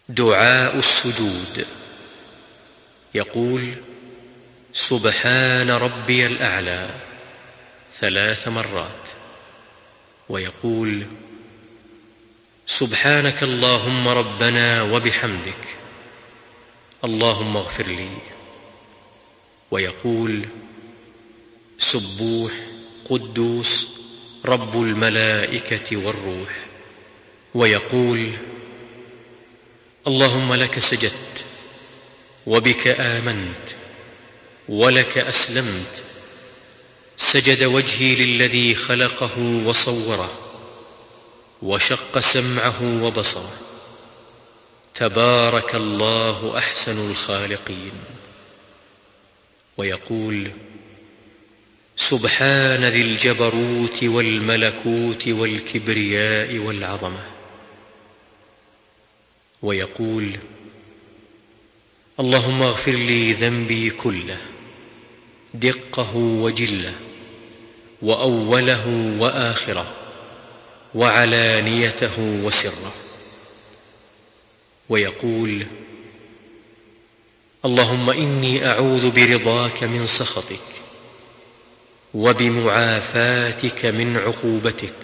دعاء السجود. يقول: سبحان ربي الأعلى 3 مرات، ويقول: سبحانك اللهم ربنا وبحمدك اللهم اغفر لي، ويقول: سبوح قدوس رب الملائكة والروح، ويقول: اللهم لك سجدت وبك آمنت ولك أسلمت، سجد وجهي للذي خلقه وصوره وشق سمعه وبصره، تبارك الله أحسن الخالقين. ويقول: سبحان ذي الجبروت والملكوت والكبرياء والعظمة، ويقول: اللهم اغفر لي ذنبي كله دقه وجله وأوله وآخره وعلانيته وسره، ويقول: اللهم إني أعوذ برضاك من سخطك وبمعافاتك من عقوبتك،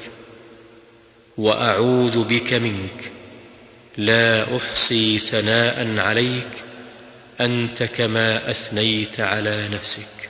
وأعوذ بك منك، لا أحصي ثناء عليك أنت كما أثنيت على نفسك.